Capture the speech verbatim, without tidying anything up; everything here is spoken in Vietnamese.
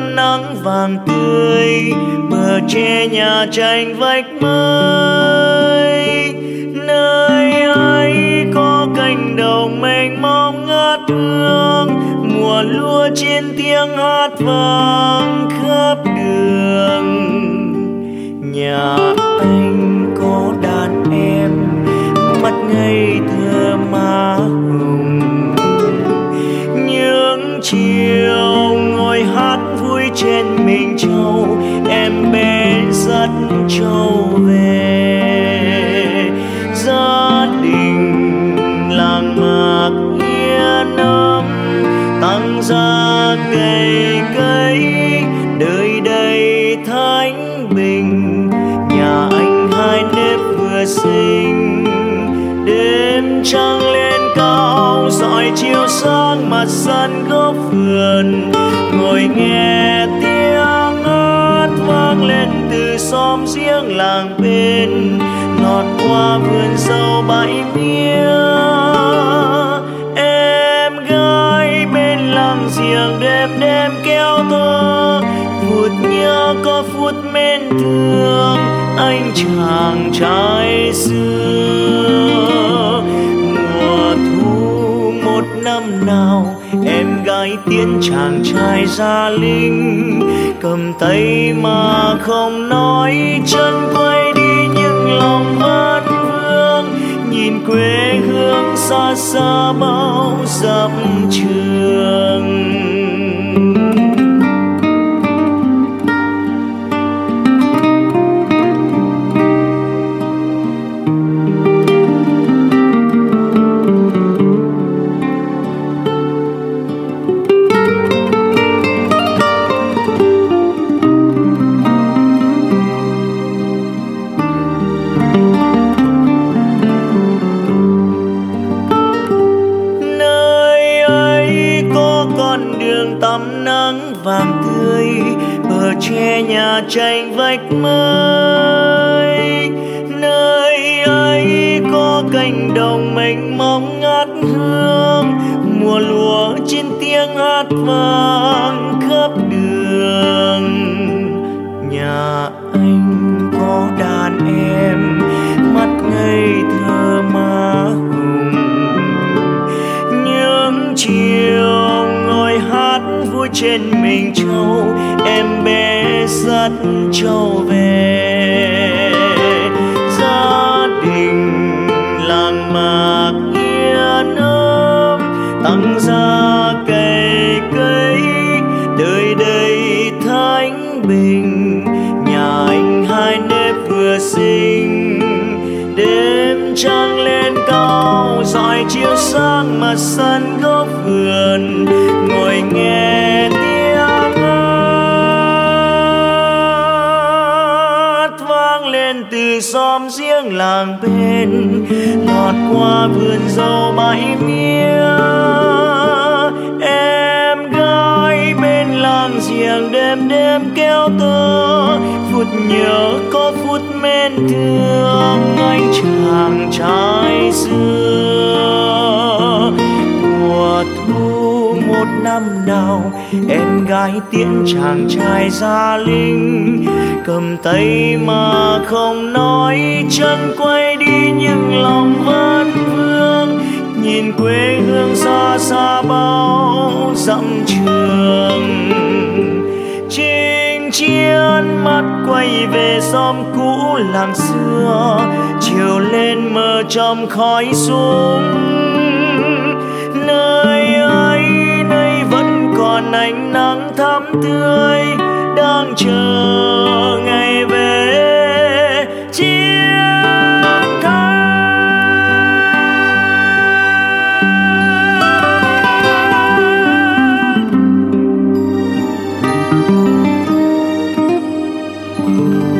tắm nắng vàng tươi, bờ tre nhà tranh vách mới. Nơi ấy có cánh đồng mênh mông ngát hương, mùa lúa trên tiếng hát vang khắp đường. Nhà anh có đàn em mắt ngây thơ má hồng, những chiều ngồi hát vui trên mình trâu, em bé dắt trâu về. Gia đình làng mạc yên ấm, tăng gia cây cấy, đời đầy thanh bình. Nhà anh hai nếp vừa sinh, đêm trăng lên cao dọi chiếu sáng mặt sân góc vườn. Ngồi nghe tiếng hát vang lên từ xóm giếng làng bên, lọt qua vườn dâu bãi mía. Em gái bên làng giềng đêm đêm kéo tơ, phút nhớ có phút mến thương anh chàng trai xưa. Mùa thu một năm nào, em gái tiến chàng trai ra lính, cầm tay mà không nói, chân quay đi nhưng lòng vẫn vương. Nhìn quê hương xa xa bao dặm trường. Tắm nắng vàng tươi, bờ tre nhà tranh vách mới. Nơi ấy có cánh đồng mênh mông ngát hương, mùa lúa trên tiếng hát vang khắp đường. Nhà anh có đàn em mắt ngây thơ má hồng, những chiều ngồi hát vui trên mình trâu, em bé dắt trâu về. Gia đình làng mạc yên ấm, tăng gia cây cấy, đời đầy thanh bình. Nhà anh hai nếp vừa sinh, đêm trăng lên cao dọi chiếu sáng mặt sân góc vườn. Ngồi nghe tiếng hát vang lên từ xóm giếng làng bên, lọt qua vườn dâu bãi mía. Em gái bên làng giềng đêm đêm kéo tơ, phút nhớ có phút mến thương anh chàng trai xưa. Mùa thu một năm nào, em gái tiễn chàng trai ra lính, cầm tay mà không nói, chân quay đi nhưng lòng vẫn vương. Nhìn quê hương xa xa bao dặm trường, chinh chiến mắt quay về xóm cũ làng xưa. Chiều lên mờ trong khói súng, nơi ấy nơi vẫn còn ánh nắng thắm tươi, đang chờ ngày về chiến thắng. Thank you.